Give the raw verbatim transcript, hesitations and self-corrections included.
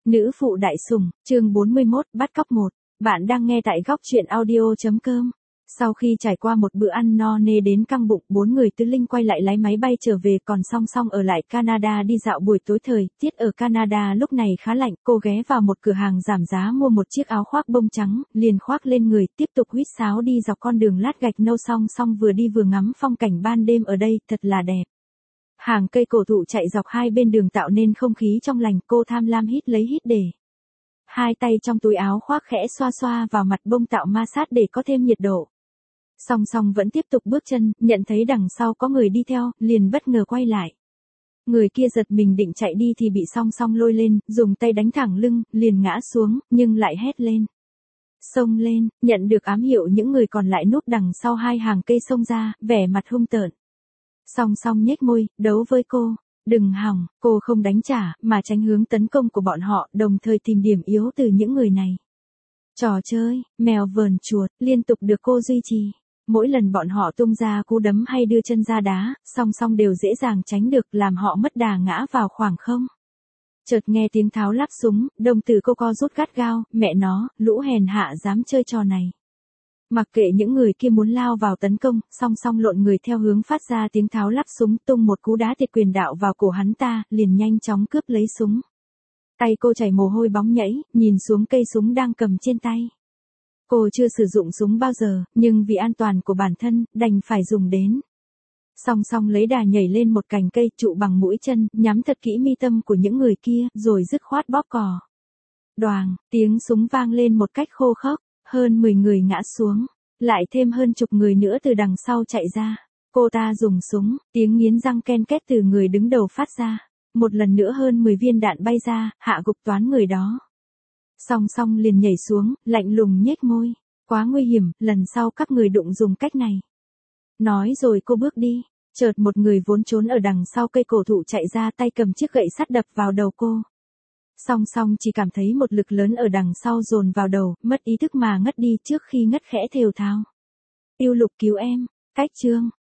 Nữ phụ đại sủng, chương bốn mươi mốt, bắt cóc một. Bạn đang nghe tại góc truyện audio chấm com. Sau khi trải qua một bữa ăn no nê đến căng bụng, bốn người tứ linh quay lại lái máy bay trở về, còn song song ở lại Canada đi dạo buổi tối. Thời tiết ở Canada lúc này khá lạnh, cô ghé vào một cửa hàng giảm giá mua một chiếc áo khoác bông trắng, liền khoác lên người, tiếp tục huýt sáo đi dọc con đường lát gạch nâu, song song vừa đi vừa ngắm phong cảnh ban đêm ở đây, thật là đẹp. Hàng cây cổ thụ chạy dọc hai bên đường tạo nên không khí trong lành, cô tham lam hít lấy hít để. Hai tay trong túi áo khoác khẽ xoa xoa vào mặt bông tạo ma sát để có thêm nhiệt độ. Song song vẫn tiếp tục bước chân, nhận thấy đằng sau có người đi theo, liền bất ngờ quay lại. Người kia giật mình định chạy đi thì bị song song lôi lên, dùng tay đánh thẳng lưng, liền ngã xuống, nhưng lại hét lên. Xông lên, nhận được ám hiệu những người còn lại núp đằng sau hai hàng cây xông ra, vẻ mặt hung tợn. Song song nhếch môi, đấu với cô. Đừng hòng, cô không đánh trả, mà tránh hướng tấn công của bọn họ, đồng thời tìm điểm yếu từ những người này. Trò chơi, mèo vờn chuột, liên tục được cô duy trì. Mỗi lần bọn họ tung ra cú đấm hay đưa chân ra đá, song song đều dễ dàng tránh được, làm họ mất đà ngã vào khoảng không. Chợt nghe tiếng tháo lắp súng, đồng tử cô co rút gắt gao, mẹ nó, lũ hèn hạ dám chơi trò này. Mặc kệ những người kia muốn lao vào tấn công, song song lộn người theo hướng phát ra tiếng tháo lắp súng, tung một cú đá tuyệt quyền đạo vào cổ hắn ta, liền nhanh chóng cướp lấy súng. Tay cô chảy mồ hôi bóng nhảy, nhìn xuống cây súng đang cầm trên tay. Cô chưa sử dụng súng bao giờ, nhưng vì an toàn của bản thân, đành phải dùng đến. Song song lấy đà nhảy lên một cành cây, trụ bằng mũi chân, nhắm thật kỹ mi tâm của những người kia, rồi dứt khoát bóp cò. Đoàng, tiếng súng vang lên một cách khô khốc. Hơn mười người ngã xuống, lại thêm hơn chục người nữa từ đằng sau chạy ra. Cô ta dùng súng, tiếng nghiến răng ken két từ người đứng đầu phát ra. Một lần nữa hơn mười viên đạn bay ra, hạ gục toán người đó. Song song liền nhảy xuống, lạnh lùng nhếch môi. Quá nguy hiểm, lần sau các người đụng dùng cách này. Nói rồi cô bước đi, chợt một người vốn trốn ở đằng sau cây cổ thụ chạy ra, tay cầm chiếc gậy sắt đập vào đầu cô. Song song chỉ cảm thấy một lực lớn ở đằng sau dồn vào đầu, mất ý thức mà ngất đi, trước khi ngất khẽ thều thào. Yêu Lục cứu em, cách chương.